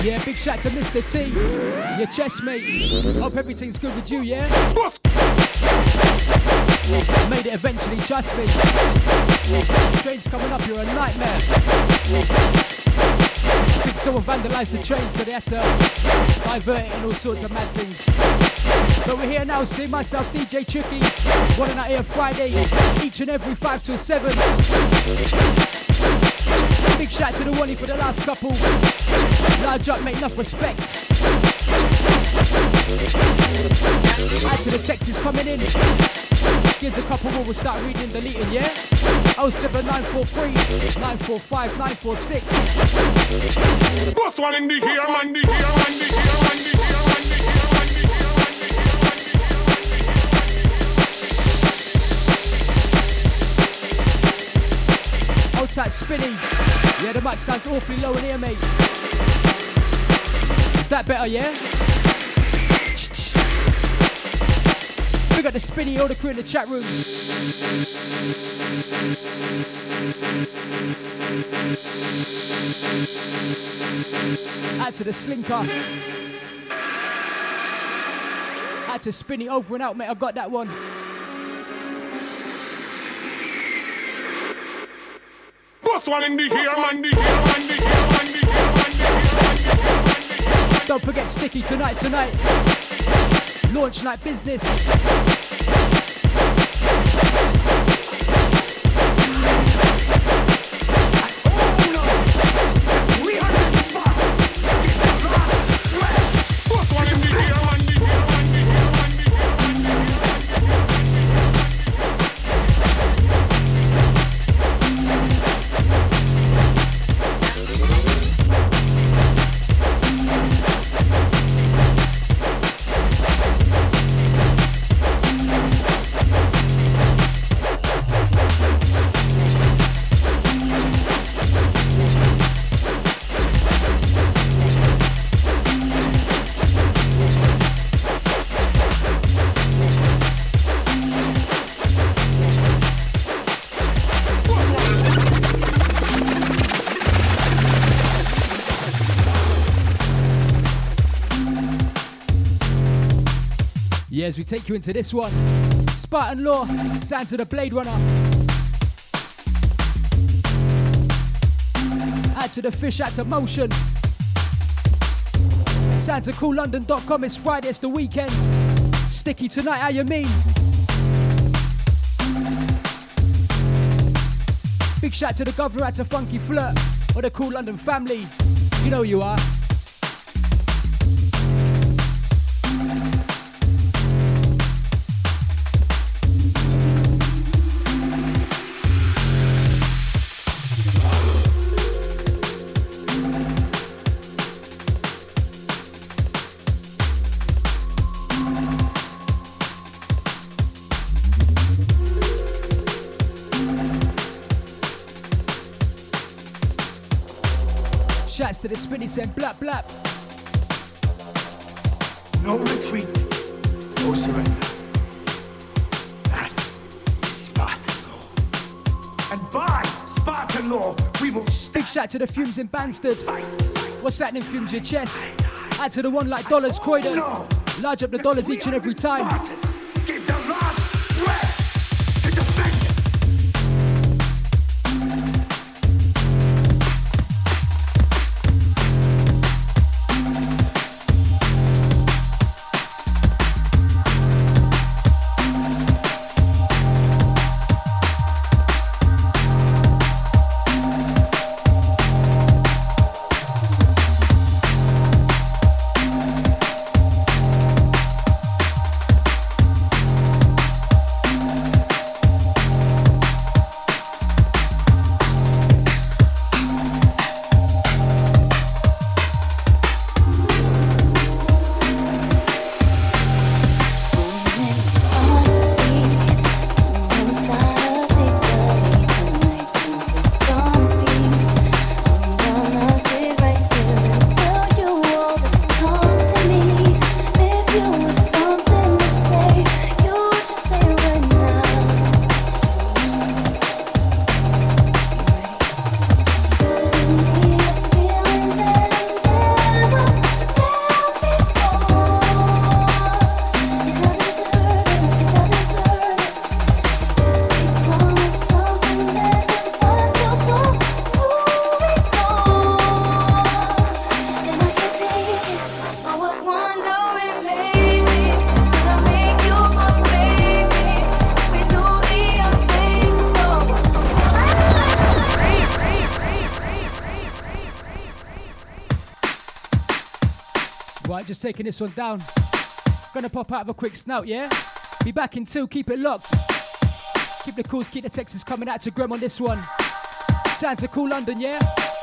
Yeah, big shout to Mr. T, your chest mate. Hope everything's good with you, yeah? Made it eventually, trust me. Train's coming up, you're a nightmare. I think someone vandalised the train, so they had to divert it and all sorts of mad things. But we're here now, see myself, DJ Tricky. One night here Friday, each and every 5 till 7. Big shout to the one for the last couple. Large up, mate, enough respect. Add to the texts coming in. Gives a couple more, we'll start reading and deleting, yeah? 07943 945 946. Boss one in the here, man, the here, man, the here, man, the here, man, the here, man, the here, man, the here, man, the here. Hold tight, Spinny. Yeah, the mic sounds awfully low in here, mate. Is that better, yeah? We got the Spinny, all the crew in the chat room. Add to the Slinker. Add to Spinny, over and out, mate. I got that one. Boss one in the here, man, the here, man, the here, man, the here, man, the here, man, the here, man, the here. Don't forget Sticky tonight. Launch night business. As we take you into this one, Spartan Law, sound to the Blade Runner. Add to the Fish, add to Motion. Sound to CoolLondon.com, it's Friday, it's the weekend. Sticky tonight, how you mean? Big shout to the Governor, add to Funky Flirt, or the Cool London family. You know who you are. Shouts to the Spinny saying blap blap. No retreat, no surrender. That is Spartan law. And by Spartan law, we will Big shout to the Fumes in Banstead. What's happening, Fumes, your chest? Add to the one like dollars, Croydon. No. Large up the dollars each and every time. Spartans give the last breath to defend. Right, just taking this one down. Gonna pop out of a quick snout, yeah? Be back in 2, keep it locked. Keep the calls, keep the texts coming out to Graham on this one. Sounds of Cool London, yeah?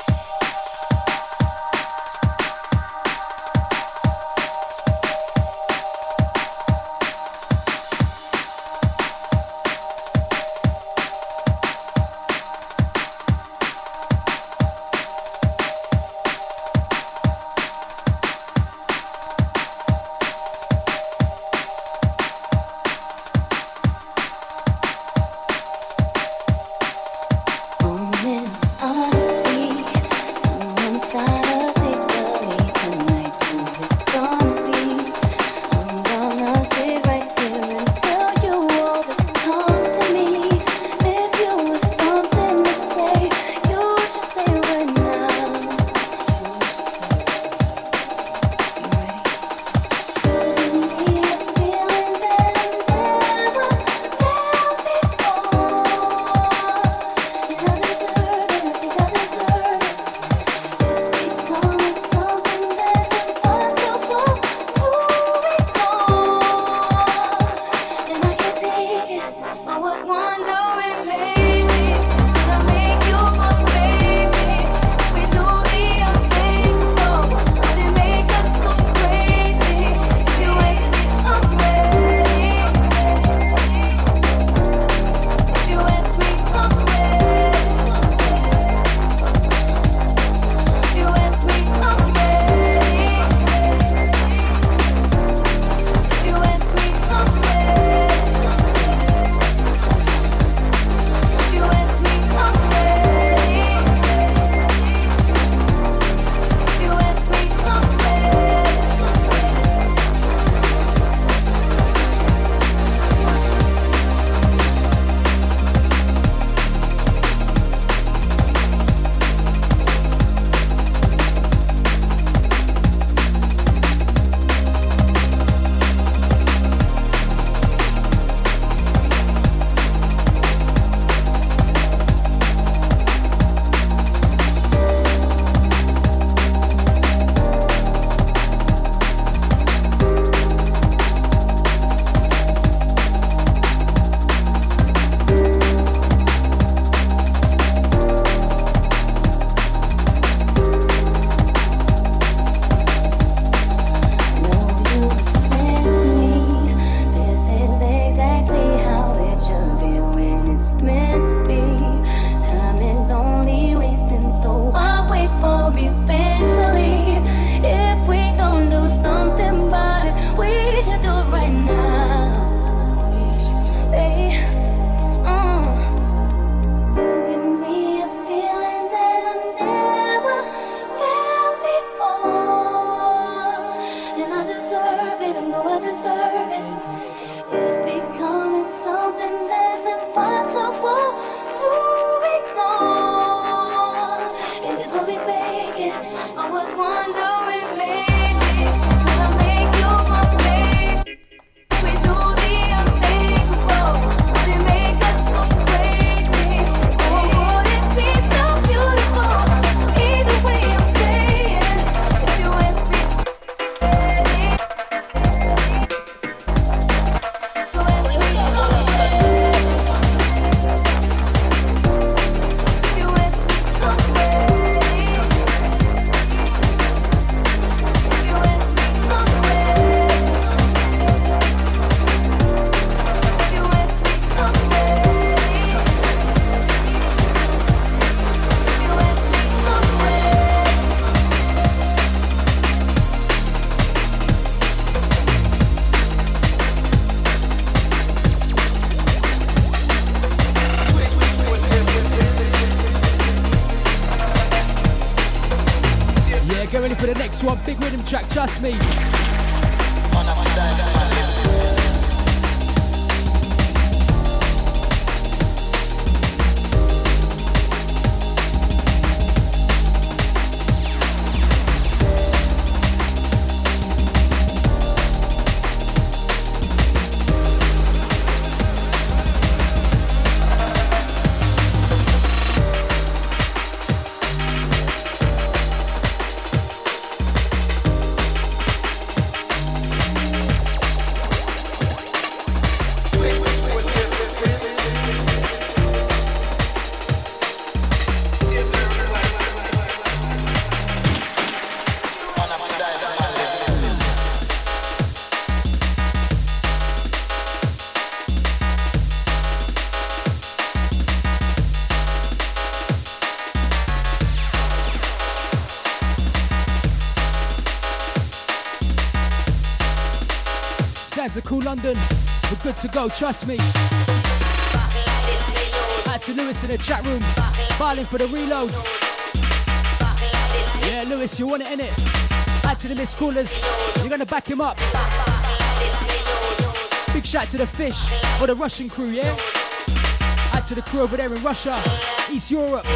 For the next one, big rhythm track, trust me. times to Cool London. We're good to go, trust me. Out to Lewis in the chat room, filing for the reload. Yeah, Lewis, you want it, innit? Out to the missed callers, you're gonna back him up. Big shout to the Fish or the Russian crew, yeah? Out to the crew over there in Russia, East Europe.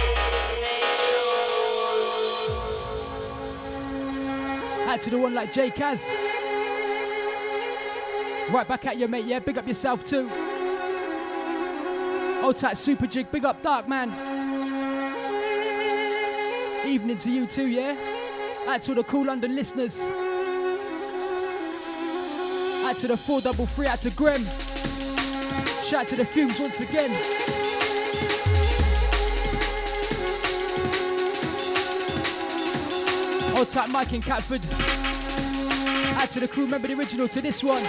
Out to the one like J Kaz. Right back at you, mate, yeah? Big up yourself too. Old tight Super Jig, big up Dark Man. Evening to you too, yeah? Out to the Cool London listeners. Out to the 433, out to Grem. Shout out to the Fumes once again. Old tight Mike in Catford. Out to the crew, remember the original to this one.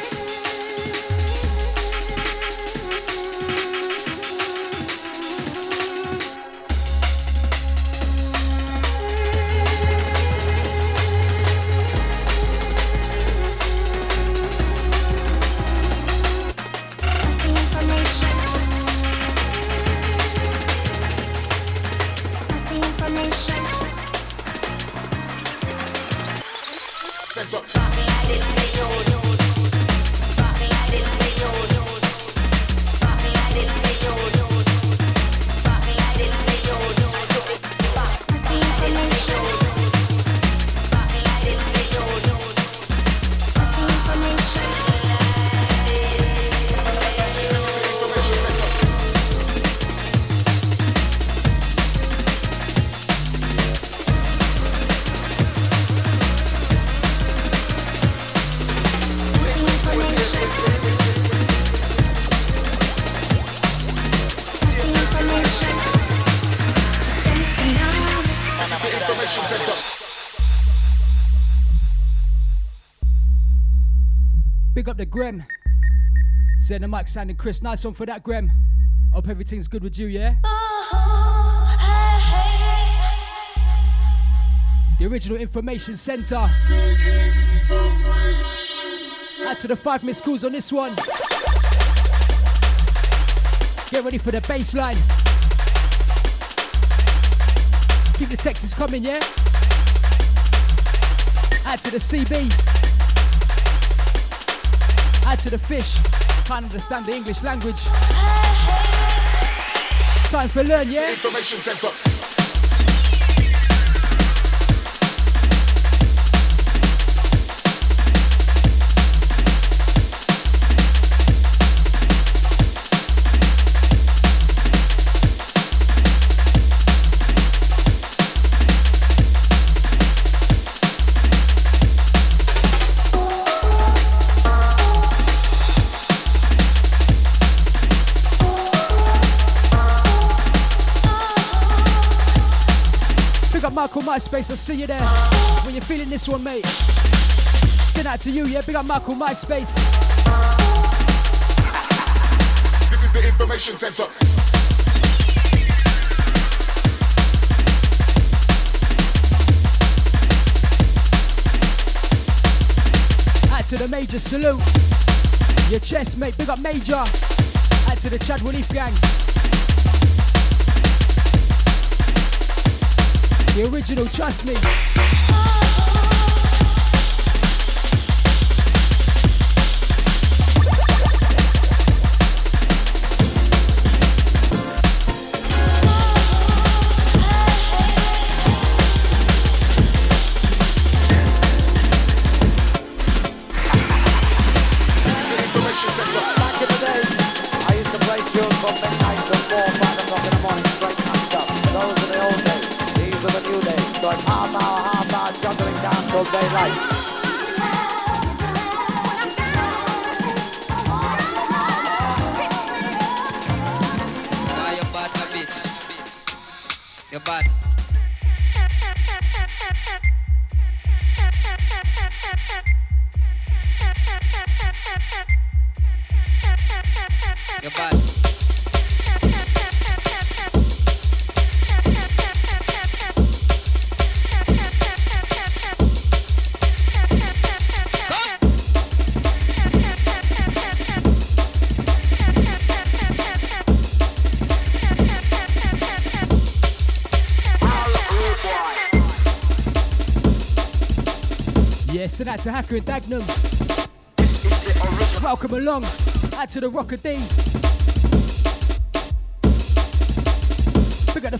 Big up the Grem. Send the mic sounding Chris. Nice one for that, Grem. Hope everything's good with you, yeah? The original information centre. Add to the 5 missed calls on this one. Get ready for the bass line. Keep the texts coming, yeah? Add to the CB. Add to the Fish. Can't understand the English language. Time for learn, yeah? Information center. Michael MySpace, I'll see you there. When you're feeling this one, mate. Send out to you, yeah? Big up Michael MySpace. This is the information center. Out to the Major, salute. Your chest, mate. Big up Major. Out to the Chad Relief Gang. The original, trust me. Daylight. Nah, you're bad, nah, bitch. You're bad. You're bad. Yes, and out to Hacker and Dagenham. Welcome along. Out to the Rocker D. Big up the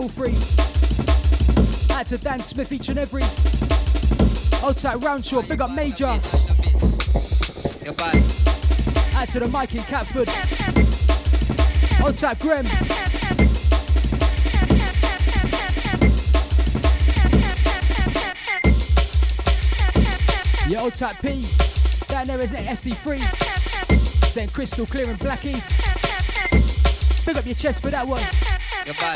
433. Out to Dan Smith each and every. Old tight Roundshaw. Big up Major. Out to the Mike in Catford. Old tight Graham. Yeah, old tight P. Down there isn't it? SC3. St. Crystal Clear and Blackie. Big up your chest for that one. You're bad.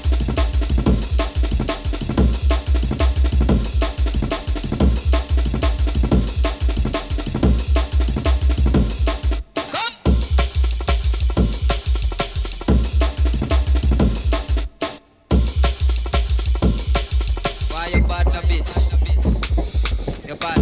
Why you bad, the bitch? You're bad.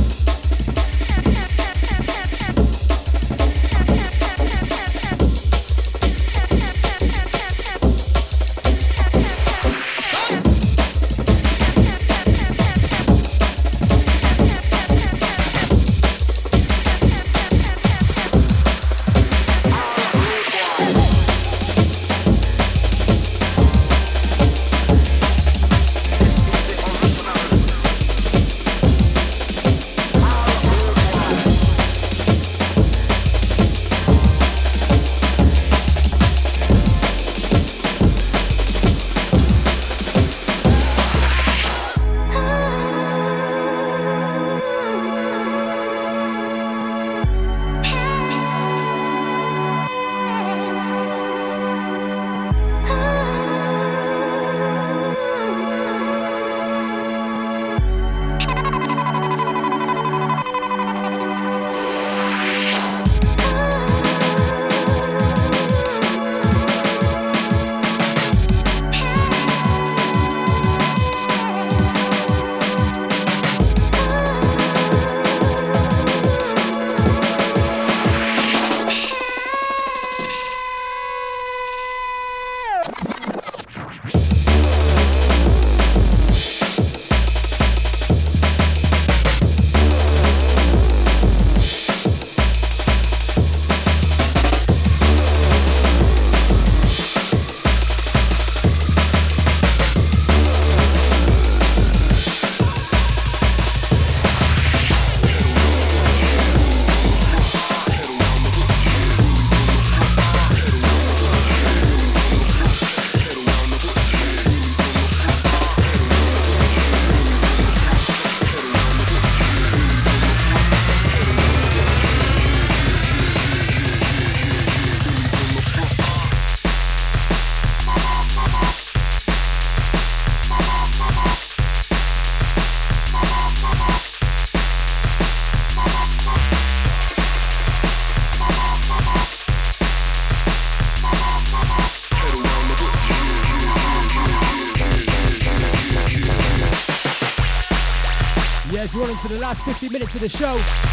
Yes, we're on into the last 50 minutes of the show.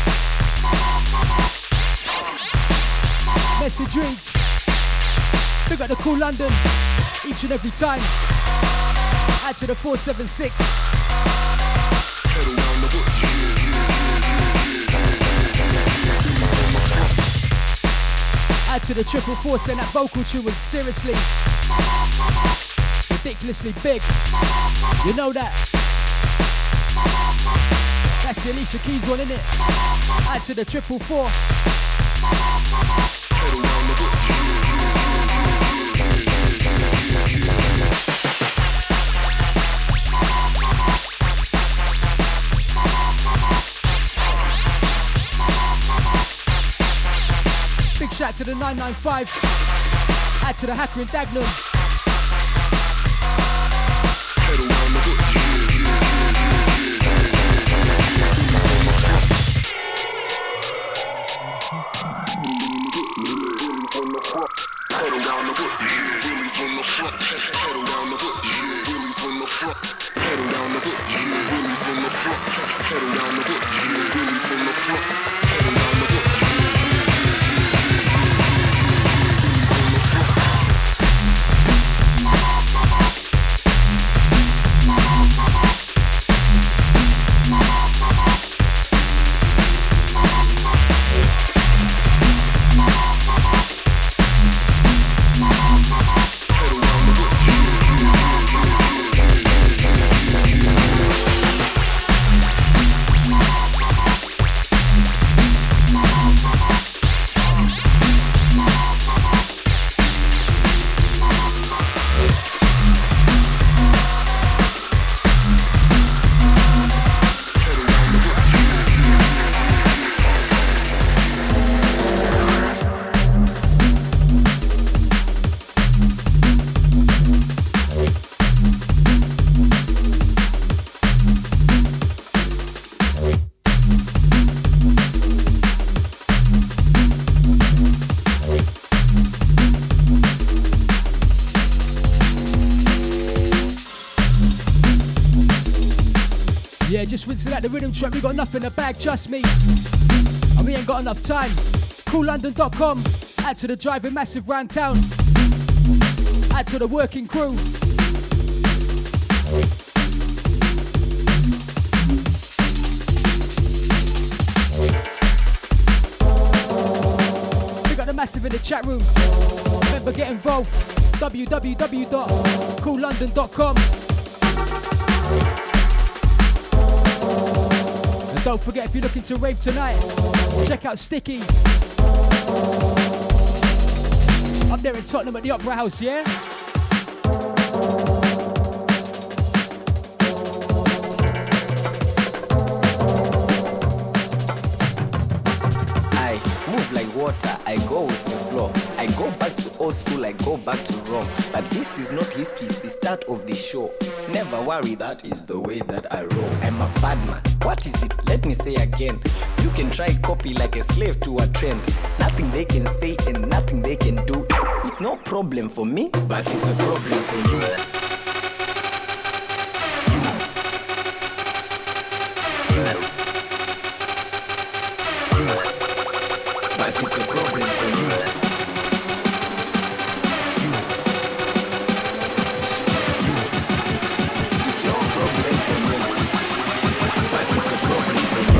Message reads, big up the Cool London, each and every time. Add to the 476. Add to the 444, saying that vocal tune was seriously ridiculously big. You know that. That's the Alicia Keys one, innit? Add to the 444. Big shout to the 995. Add to the Hacker in Dagenham. Yeah, just rinsing out the rhythm track. We got nothing in the bag, trust me. And we ain't got enough time. CoolLondon.com. Add to the driving massive round town. Add to the working crew. We got the massive in the chat room. Remember, get involved. www.coollondon.com. And don't forget, if you're looking to rave tonight, check out Sticky. Up there in Tottenham at the Opera House, yeah? I move like water, I go with the flow. I go back to old school, I go back to Rome. But this is not history, it's the start of the show. Never worry, that is the way that I roll. I'm a bad man. What is it? Let me say again. You can try copy like a slave to a trend. Nothing they can say and nothing they can do. It's no problem for me, but it's a problem for you. But it's a problem for you. It's no problem for me. But it's a problem for you.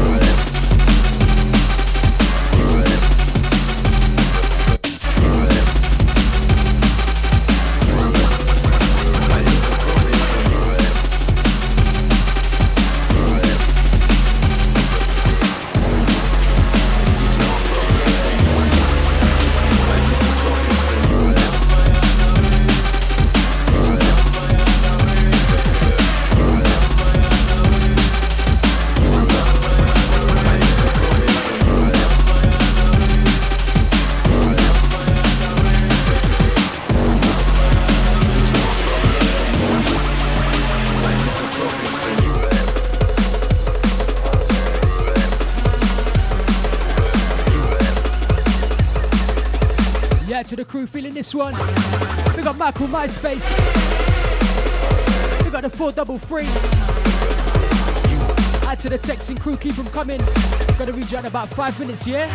To the crew feeling this one. We got Michael MySpace. We got the 433. Add to the texting crew, keep them coming. Gonna reach out in about 5 minutes, yeah?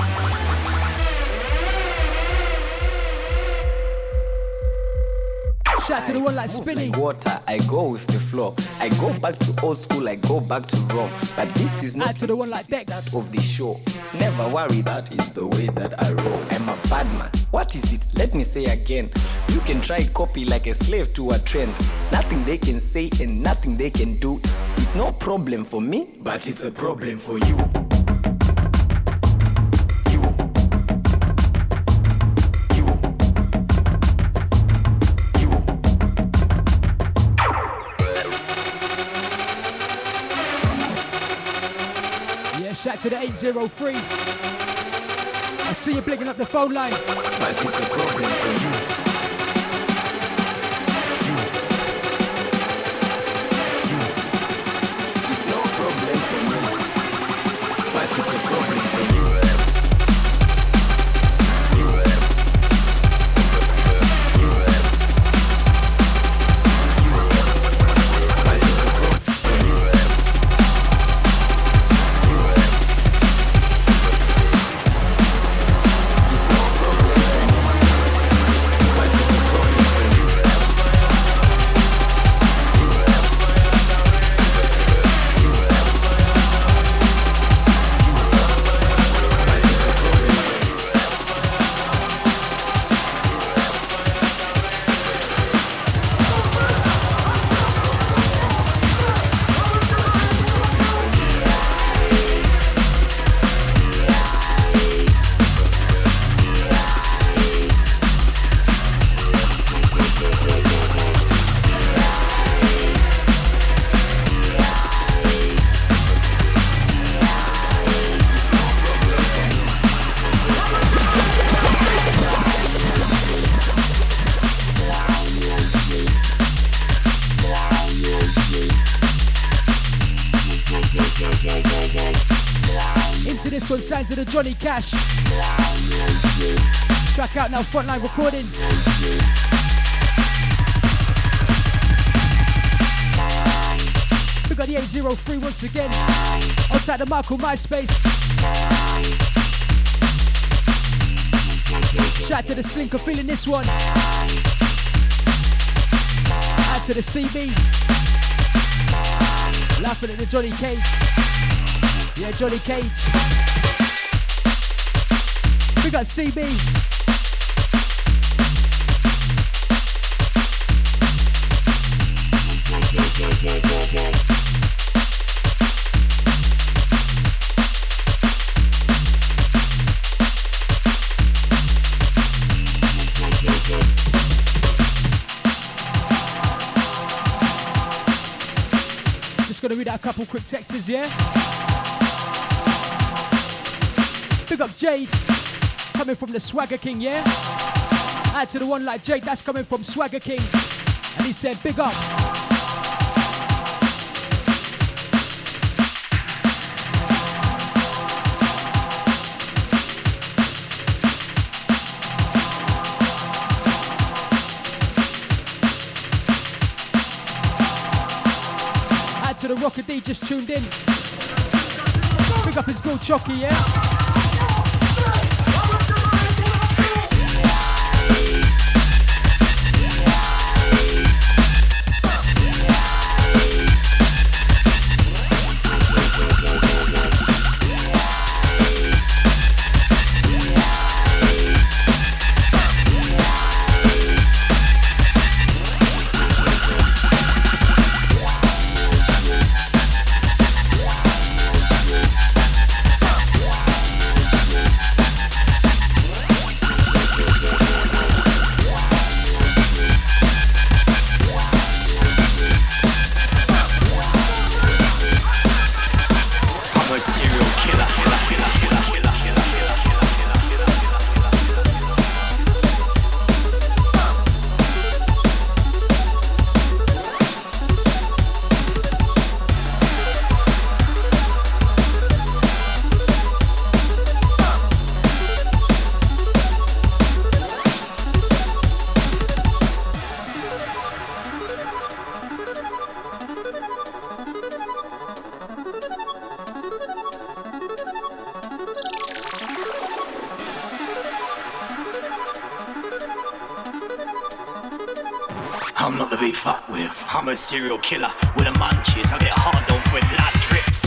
Shout to the one like Spinning. Like water, I go with the flow. I go back to old school, I go back to Rome. But this is not Add to the one like Dex. Start of the show. Never worry, that is the way that I roll. I'm a bad man. What is it? Let me say again. You can try copy like a slave to a trend. Nothing they can say and nothing they can do. It's no problem for me, but it's a problem for you. Shout to the 803. I see you blinking up the phone line. But it's a problem for you. It's no problem for me. But it's a problem for you. Sounds of the Johnny Cash. Track out now, Frontline Recordings. We got 8803 once again. Contact the Michael MySpace. Shout out to the Slinker feeling this one. Out to the CB. Laughing at the Johnny Cage. Yeah, Johnny Cage. We got CB. Just gonna read out a couple quick texts, yeah? Big up Jade, coming from the Swagger King, yeah? Add to the one like Jade, that's coming from Swagger King. And he said, big up. To the Rocker D just tuned in. Big up his girl Chucky, yeah? I'm not to be fucked with. I'm a serial killer with a munchies. I get hard on when blood drips.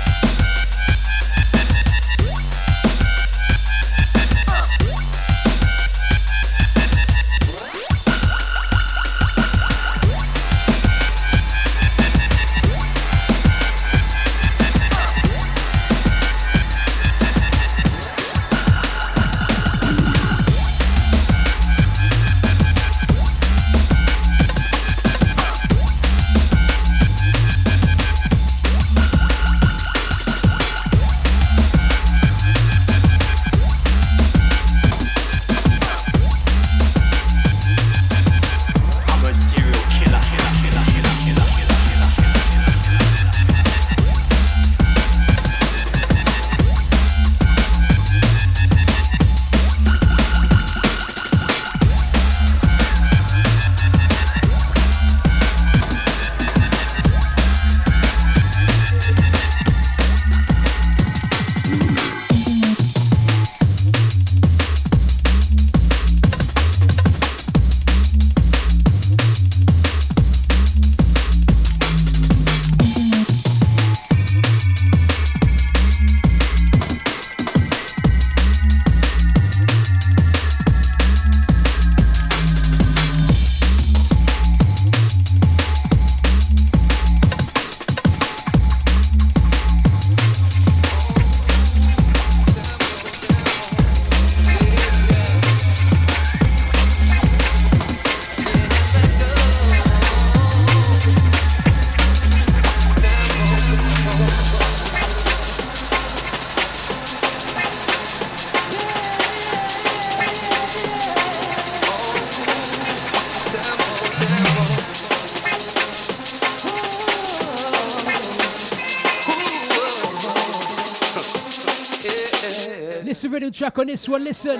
Listen, rhythm track on this one, listen.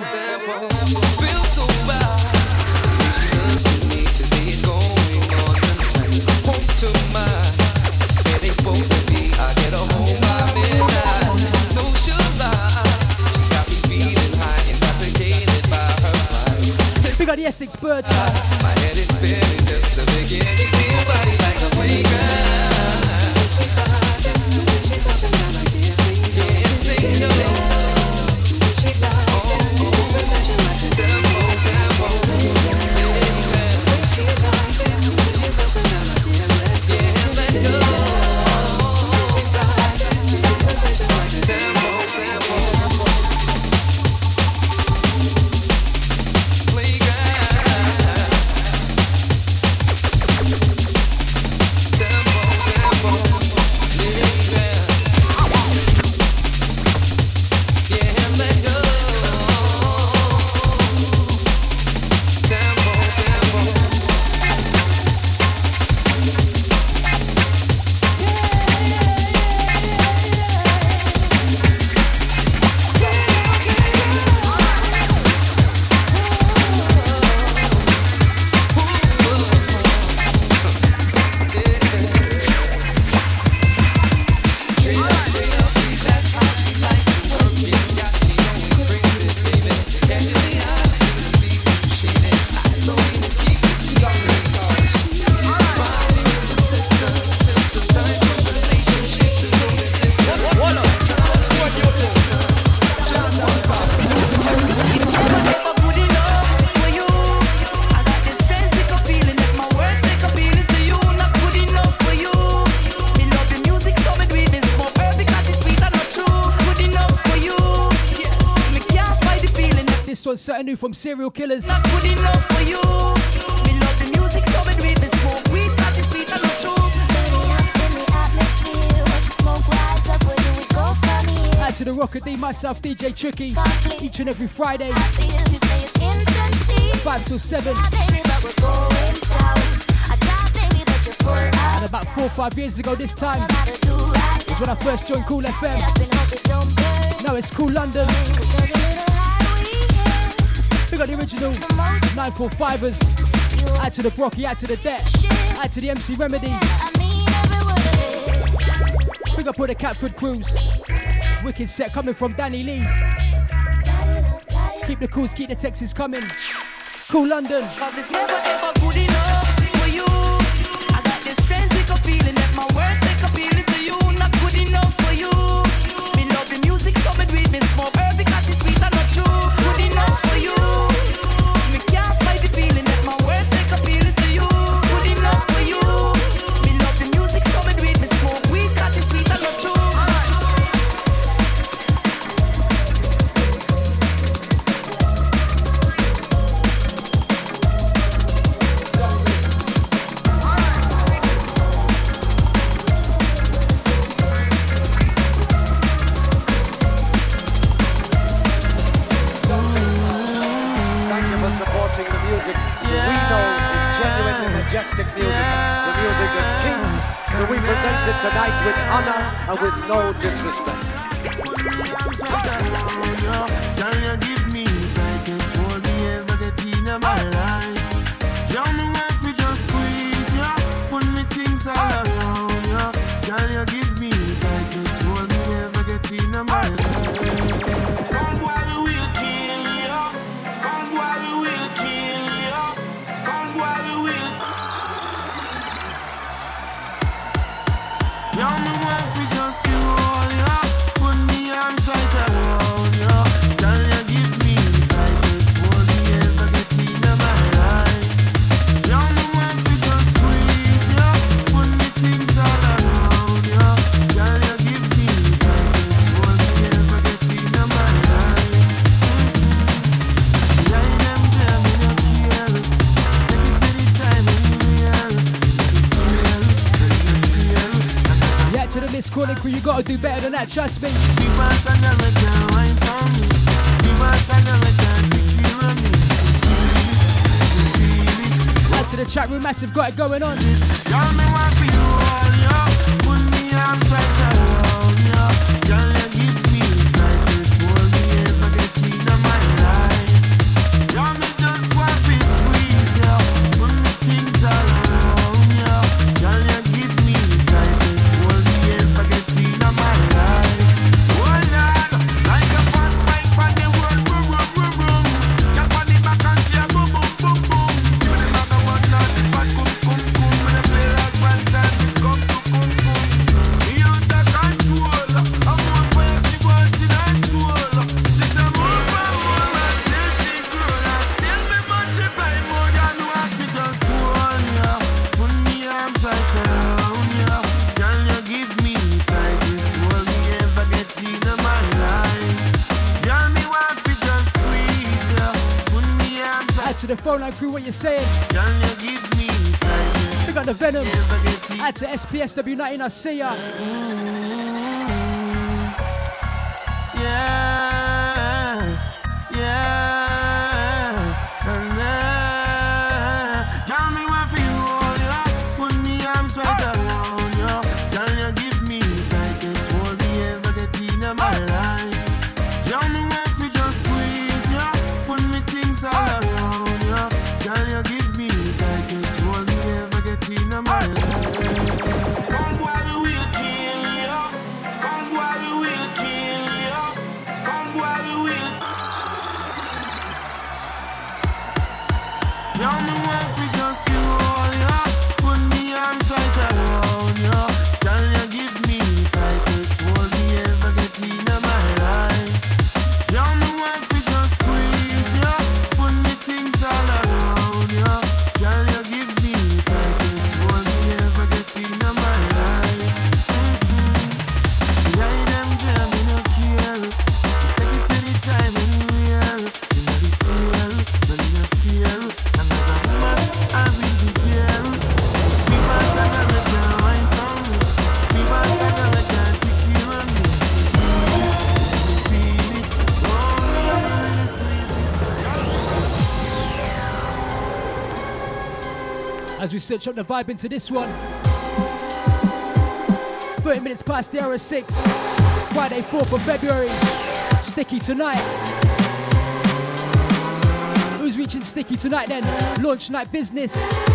Both 6 birds. My head is spinning just to make it easy. Your body like a playground. Can't say no. Something new from Serial Killers. Not good enough for you. Me love the music, so me do it. Me smoke weed, that is sweet and not true. Add to the Rocker D, myself, DJ Tricky, each and every Friday, 5 till 7. And about 4 or 5 years ago this time was when I first joined Cool FM. Now it's Cool London. We got the original 945ers. Add to the Brocky, add to the Det, add to the MC Remedy. We got put the Catford Cruise. Wicked set coming from Danny Lee. Keep the calls, keep the texts coming. Cool London. Cause it's never ever good enough for you. I got this strange feeling that my words take appealing to you. Not good enough for you. Me love the music, so me do it. Me smoke herb because it's sweet and not true. Good enough for you. Me can't fight the feeling that my words take appealing to you. Good enough for you. Me love the music, so me do it. Me smoke weed because it's sweet and not true. Majestic music, the music of kings, that we present it tonight with honor and with no disrespect. Can you give me like a soul me ever get in my life? Yeah, me want to just squeeze ya, put me things all around ya. Can you give me like a soul me ever get in my life? Somebody will kill ya, somebody will kill ya, somebody will. Yeah, me want to just give all ya, put me arms right around ya. Can you give me like this world me ever get in my life? Yeah, me want to just squeeze ya, put me things all around ya. Can you give me like this world me ever get in my life? Yeah, them tell me no care. Take it anytime anywhere. It's real, Yeah, to the Miss Calling crew, you gotta do better than that, trust me. Add to the chat room, massive, got it going on. Boom, boom, boom. to the phone line crew, what you saying? Can you give me time? We got the Venom. Add to SPSW19, I see ya. Yeah, Tell me what you want, yeah. Put me arms right around you. Can you give me tightest hold me ever get in my life? Tell me what you just squeeze, yeah. Put me things all around you. Can you give me tightest hold me ever get in my life? Somebody will kill you. Somebody will kill you. Somebody will. Tell me what you just roll, yeah. Put me arms right around you. Can you give me tightest hold me ever get in my life? Tell me what you just squeeze, yeah. Put me things all around you. Can you give me tightest hold me ever get in my life? Behind them jam, me no care. Take it anytime, anywhere. You know this fear, so you no fear. And as a woman, I will be there. We want to have a girl right on me. We want to have a girl to kill on me. Feel it, oh, me have a really squeeze it. As we switch up the vibe into this one. 30 minutes past the hour of 6. Friday, 4th of February. Sticky tonight. Who's reaching Sticky tonight then? Launch night business.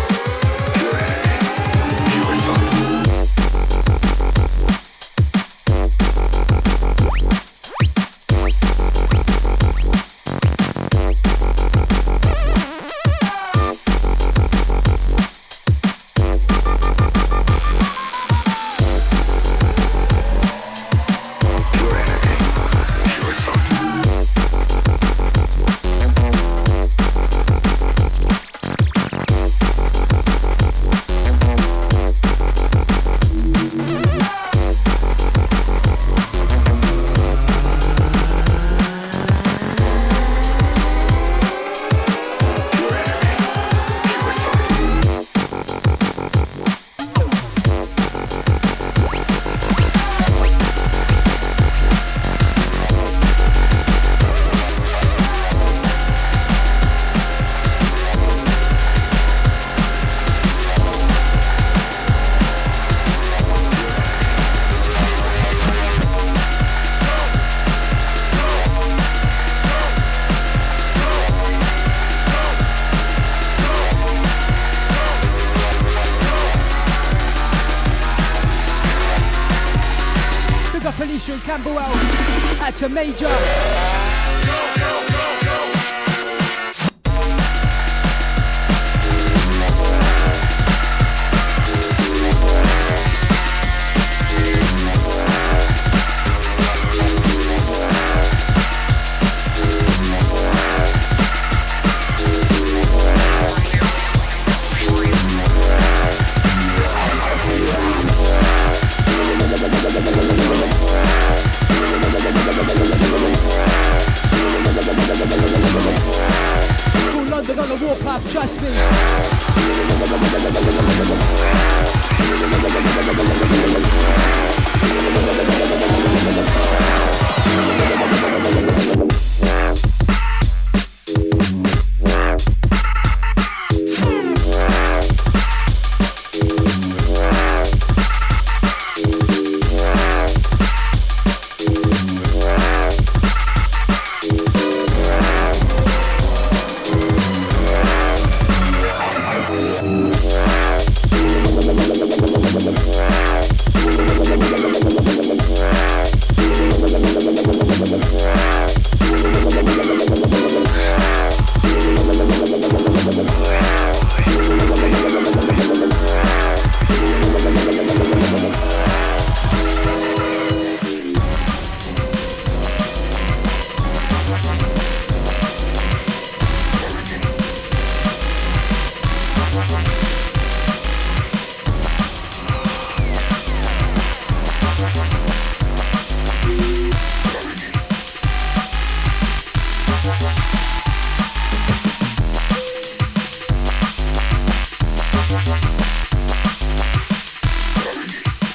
Felicia and Camberwell. At a major.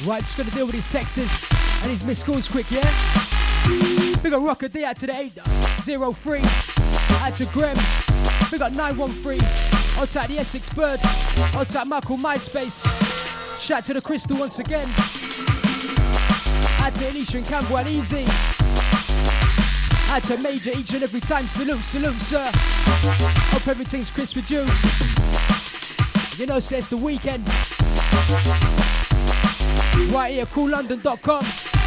Right, just gonna deal with his texts and his missed calls quick, yeah? Big up Rocker D out to the 803. Out to Graham. Big up 913. Out to the Essex Bird. Out to Michael MySpace. Shout to the Crystal once again. Out to Alicia and Campbell and Easy. Out to Major each and every time. Salute, sir. Hope everything's crisp with you. You know, says the weekend. Right here, coollondon.com.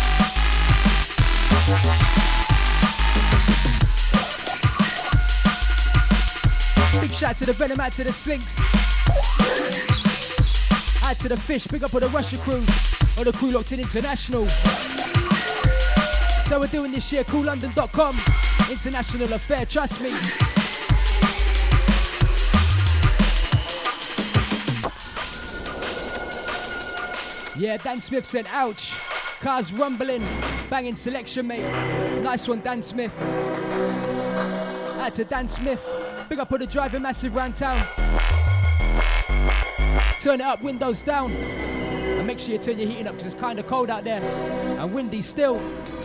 Big shout to the Venom, out to the Slinks. Out to the Fish, big up on the Russia crew. Or the crew locked in international. So we're doing this year, coollondon.com. International affair, trust me. Yeah, Dan Smith said, ouch. Cars rumbling, banging selection, mate. Nice one, Dan Smith. Out to Dan Smith. Big up on the driving massive round town. Turn it up, windows down. And make sure you turn your heating up because it's kind of cold out there. And windy still.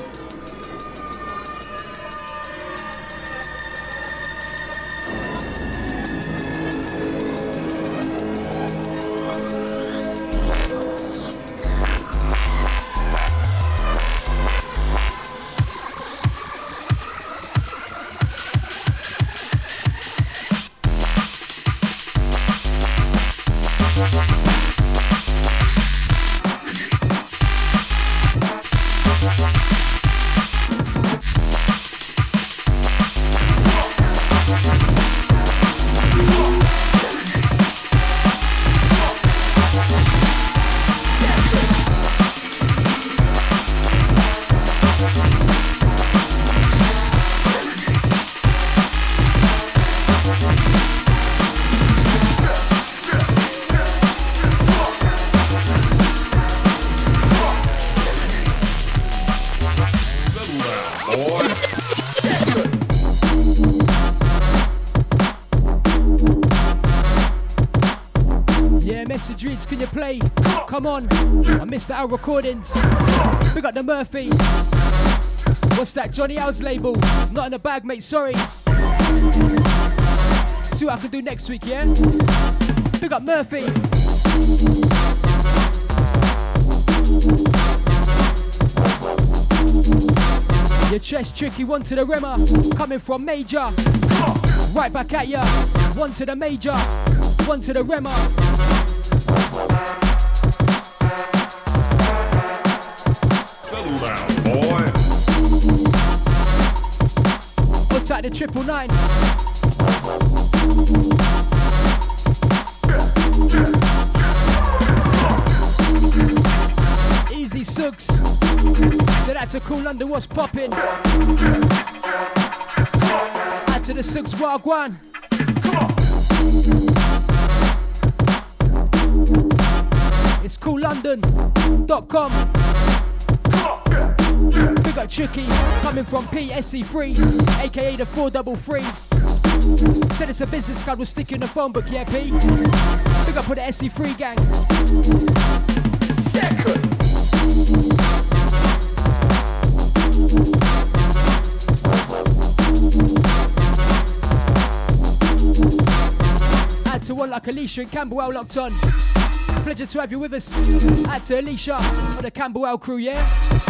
Can you play? Come on. I missed the Al recordings. We got the Murphy. What's that? Johnny Al's label. Not in the bag, mate. Sorry. See what I can do next week, yeah? We got Murphy. Your chest tricky. One to the Rimmer. Coming from Major. Right back at ya. One to the Major. One to the Rimmer. At the 999. Easy Suggs. So that's a Cool London, what's poppin'? Add to the Suggs Wagwan. It's coollondon.com. Big up Chucky, coming from PSC3, aka the 433. Said it's a business card, we'll stick in the phone book, yeah, P. Big up for the SC3 gang. Second. Add to one like Alicia and Camberwell locked on. Pleasure to have you with us. Add to Alicia for the Camberwell crew, yeah?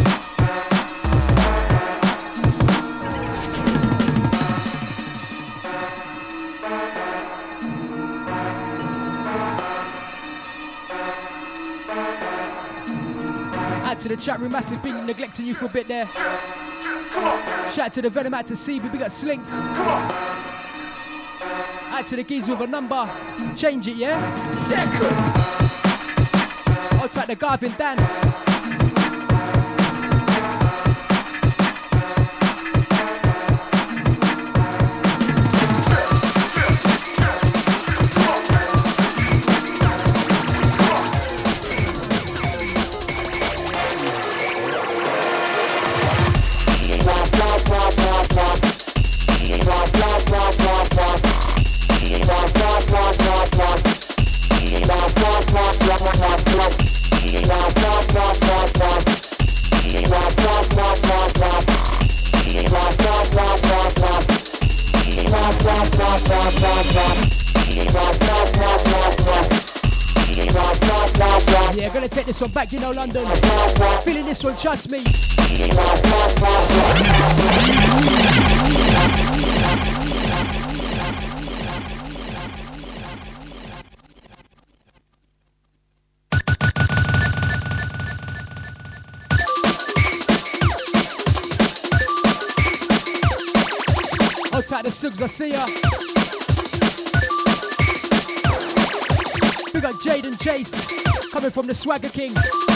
To the chat room, massive, been neglecting you for a bit there. Shout out to the Venom, out to CB, big up Slinks. Out to the geezer with a number, change it, yeah? Second. I'll take the Garvin Dan. Blah, blah, blah, blah, blah, blah, blah, blah, blah, blah, blah, blah, this one back, you know, London. Feeling this one, trust me. Outside the Sugs, I see ya. We got Jaden Chase coming from the Swagger King.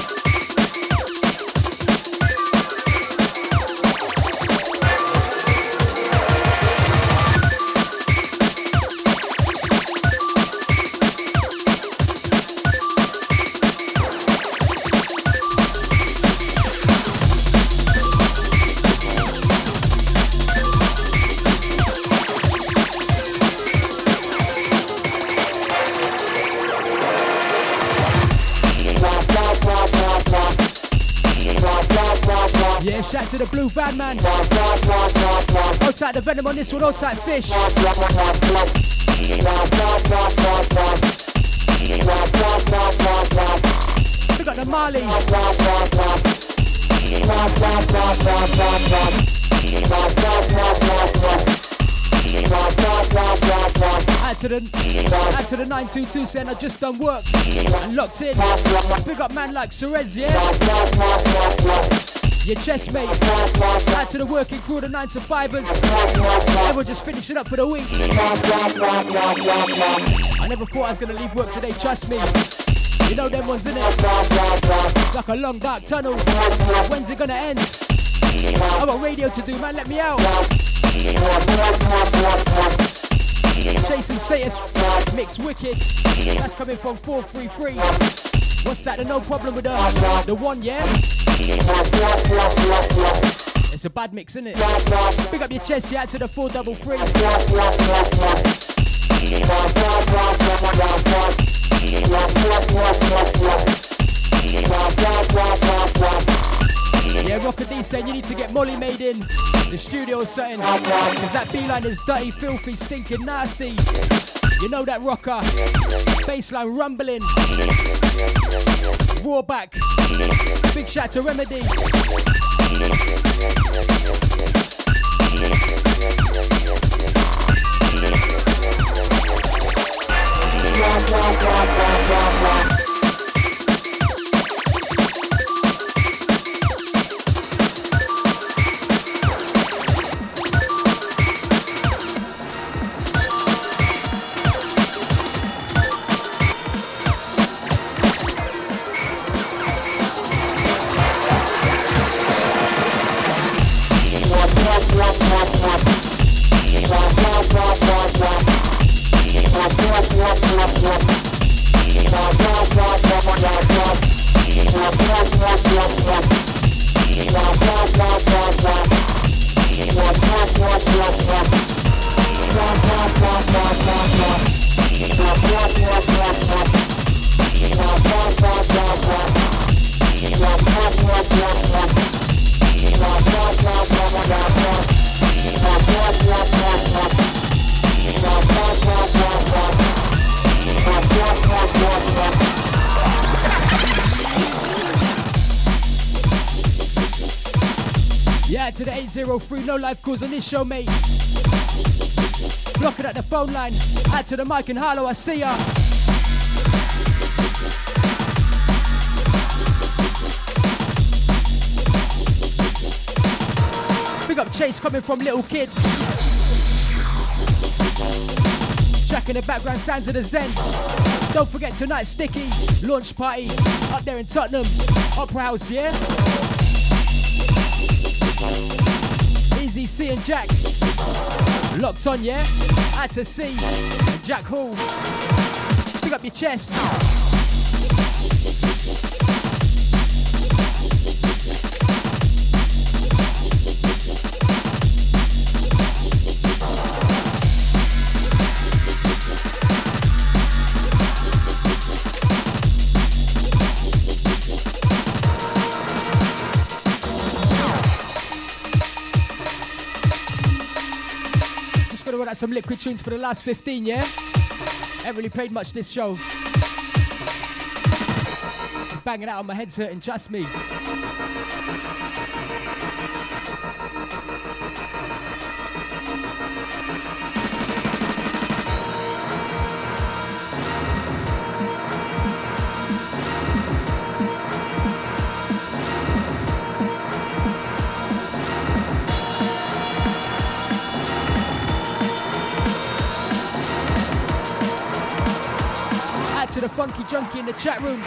Yeah, shout to the Blue Van Man. Hold tight the Venom on this one, hold tight Fish. We got the Mali. Add to the 922 saying I just done work and locked in. Big up man like Cerez, yeah? Your chest mate. Add to the working crew, the 9 to 5ers. Everyone just finishing up for the week. I never thought I was gonna leave work today, trust me. You know them ones, innit? It's like a long dark tunnel. When's it gonna end? I got radio to do, man, let me out. Chasing status, mix wicked. That's coming from 433. What's that? The no problem with the one, yeah? It's a bad mix, innit? Pick up your chest, yeah, to the 433. Yeah, Rocker D saying you need to get Molly made in the studio or something. Cause that beeline is dirty, filthy, stinking, nasty. You know that rocker. Bassline rumbling. Raw back. Big shout to Remedy. Yeah, to the 803, no live calls on this show, mate. Blocking at the phone line. Add to the mic and Harlow, I see ya. Big up Chase coming from Little Kid. Track in the background, sounds of the Zen. Don't forget tonight's Sticky launch party up there in Tottenham. Opera House, yeah? Easy C and Jack. Locked on, yeah? Add to C and Jack Hall. Pick up your chest. Some liquid tunes for the last 15, yeah? Haven't really played much this show. banging out and my head's hurting, trust me. To the funky junkie in the chat room.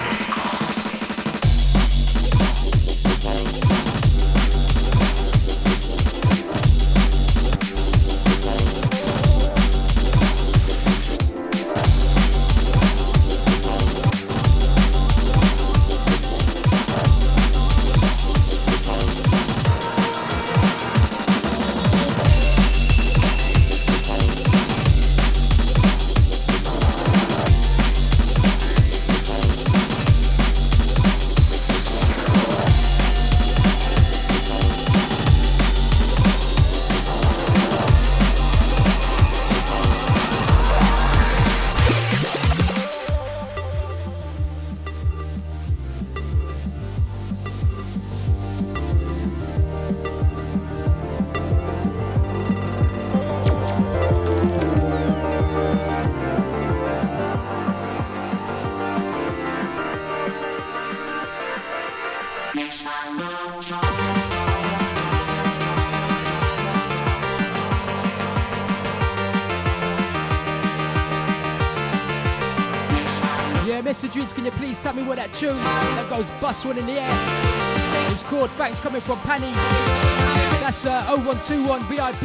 Messages, can you please tell me what that tune that goes bust one in the air? It's called Thanks coming from Panny. That's 0121 VIP.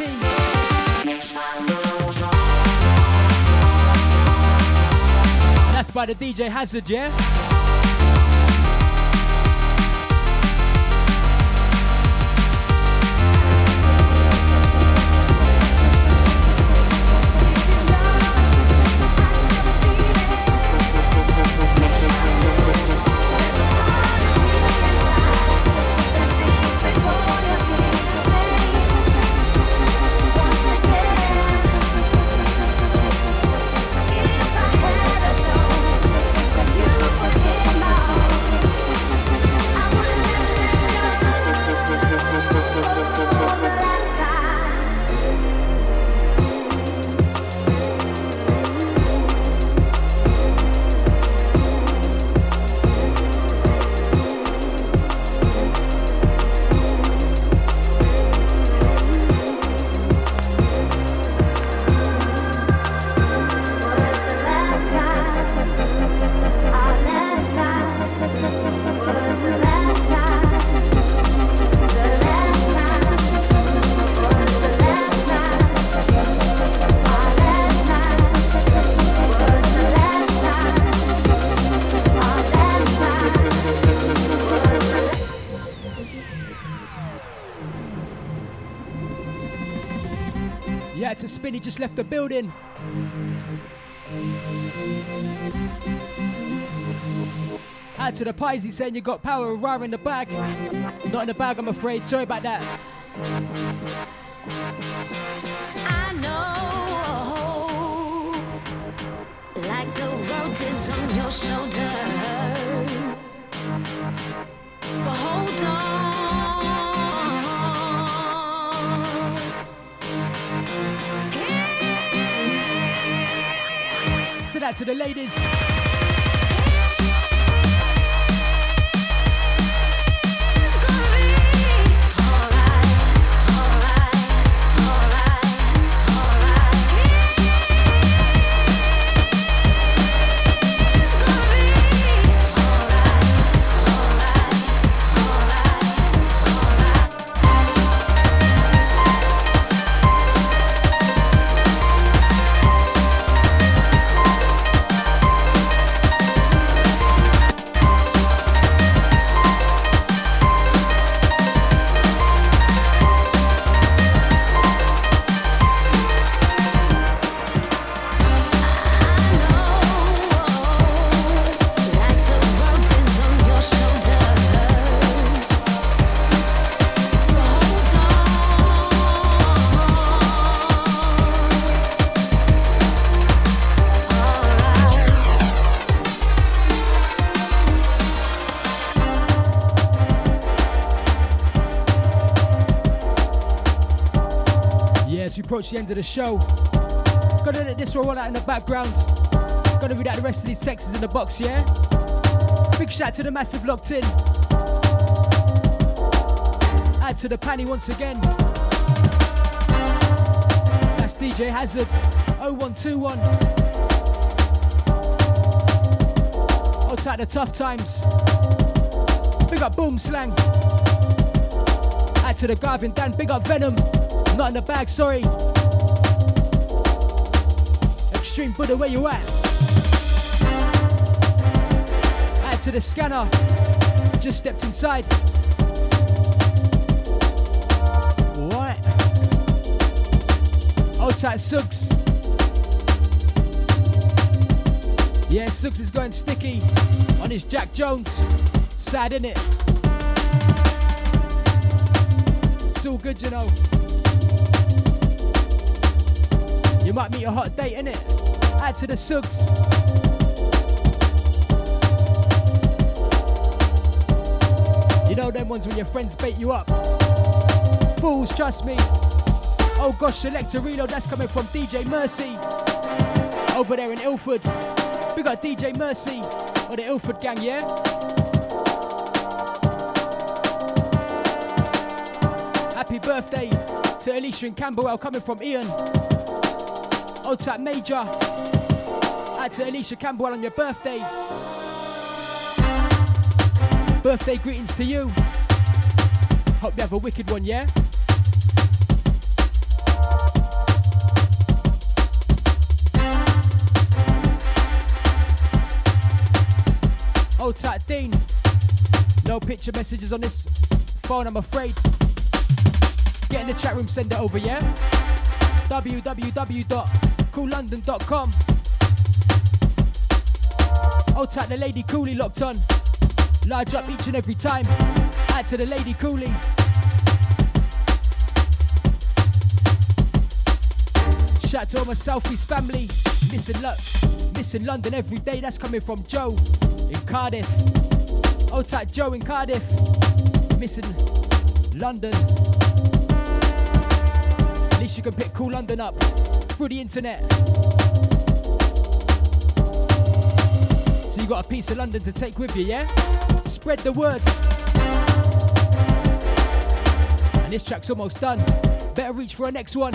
And that's by the DJ Hazard, yeah? To spin, he just left the building. Add to the pies, he's saying you got power and raw in the bag. Not in the bag, I'm afraid. Sorry about that. I know, like the road is on your shoulder. But hold on. Send that to the ladies. approach the end of the show. Gonna let this roll out in the background. Gonna read out the rest of these texts in the box, yeah? Big shout to the massive locked in. Add to the panny once again. That's DJ Hazard 0121. Hold tight the tough times. Big up Boom Slang. Add to the Garvin Dan. Big up Venom. Not in the bag, sorry. Extreme Buddha, where you at? Add to the Scanner. Just stepped inside. What? Hold tight Suggs. Yeah, Suggs is going sticky on his Jack Jones. Sad, innit? It's all good, you know. You might meet a hot date, innit? Add to the Suggs. You know them ones when your friends bait you up. Fools, trust me. Oh gosh, Selector Reload, that's coming from DJ Mercy. Over there in Ilford. We got DJ Mercy or the Ilford gang, yeah? Happy birthday to Alicia and Camberwell coming from Ian. Old Tap Major. Add to Alicia Camberwell on your birthday. Birthday greetings to you. Hope you have a wicked one, yeah? Old tight Dean. No picture messages on this phone, I'm afraid. Get in the chat room, send it over, yeah? www.coollondon.com. Old tight the Lady Cooley locked on. Large up each and every time. Add to the Lady Cooley. Shout to all my Southeast family. Missing London every day. That's coming from Joe in Cardiff. Old tight Joe in Cardiff. Missing London. At least you can pick Cool London up through the internet. So you got a piece of London to take with you, yeah? Spread the word. And this track's almost done. Better reach for a next one.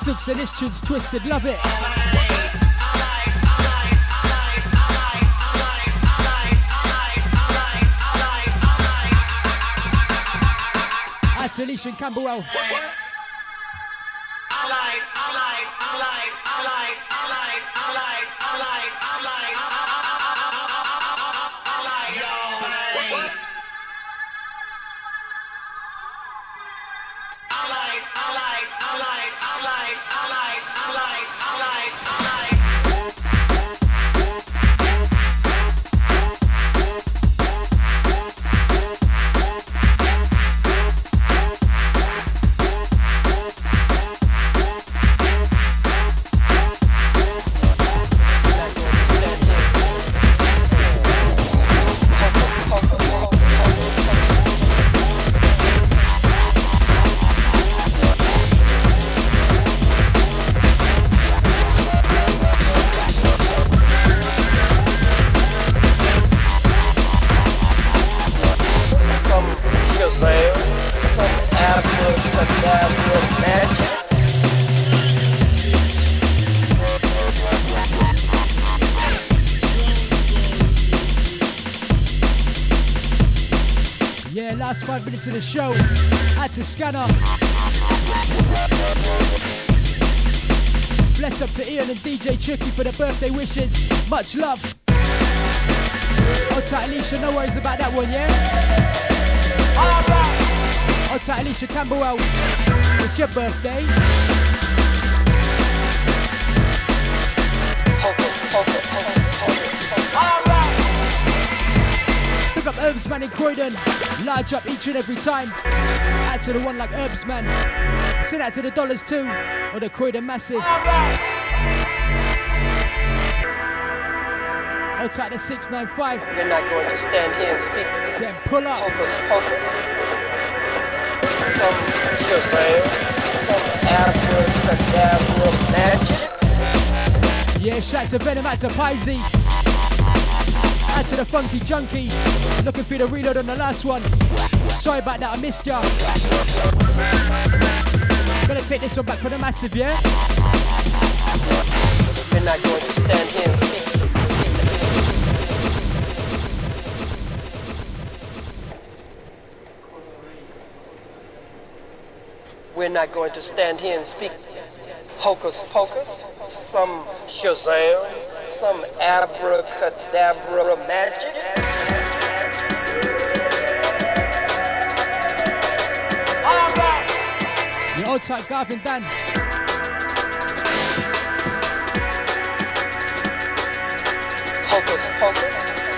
Sooks and this tune's twisted, love it. Out to Alicia and Camberwell. Yeah, last 5 minutes of the show. Out to Scanner. Bless up to Ian and DJ Chucky for the birthday wishes. Much love. Hold tight, Alicia, no worries about that one, yeah? Hold tight, Alicia Camberwell. It's your birthday. Pick up Herbsman in Croydon. Large up each and every time. Add to the one like Herbsman. Send out to the Dollars too. Or the Croydon Massive. Hold tight to 695. We're not going to stand here and speak. Say pull up. Hocus pocus. Some Shazam. Some abracadabra magic. Yeah, shout to Venom, out to Pisey. Out to the Funky Junkie. Looking for the reload on the last one. Sorry about that, I missed ya. Gonna take this one back for the Massive, yeah? We're not going to stand here and speak. We're not going to stand here and speak hocus pocus, some Shazam, some abracadabra magic. Your old type Garvin Dan. Hocus pocus.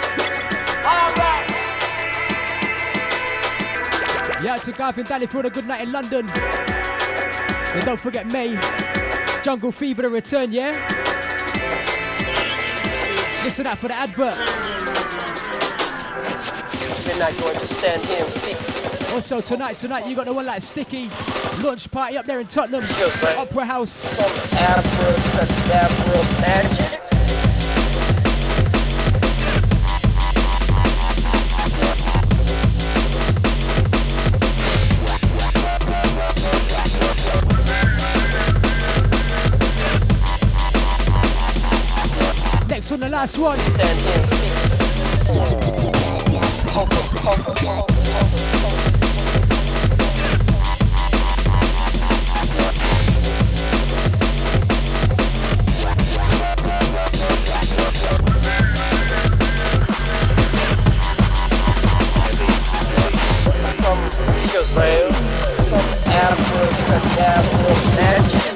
Yeah, to Garvin Dan if you want a good night in London. And don't forget May. Jungle Fever to return, yeah? Listen out for the advert. We're not going to stand here and speak. Also tonight you got the one like Sticky. Launch party up there in Tottenham. Shazam. Opera House. Some abracadabra magic. Next one, the last one. Stand here and speak. Hocus pocus. Some Shazam, some abracadabra magic.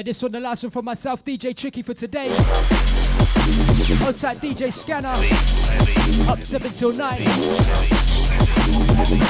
Yeah, this one the last one from myself, DJ Tricky for today. On tap DJ Scanner. Up 7 till 9.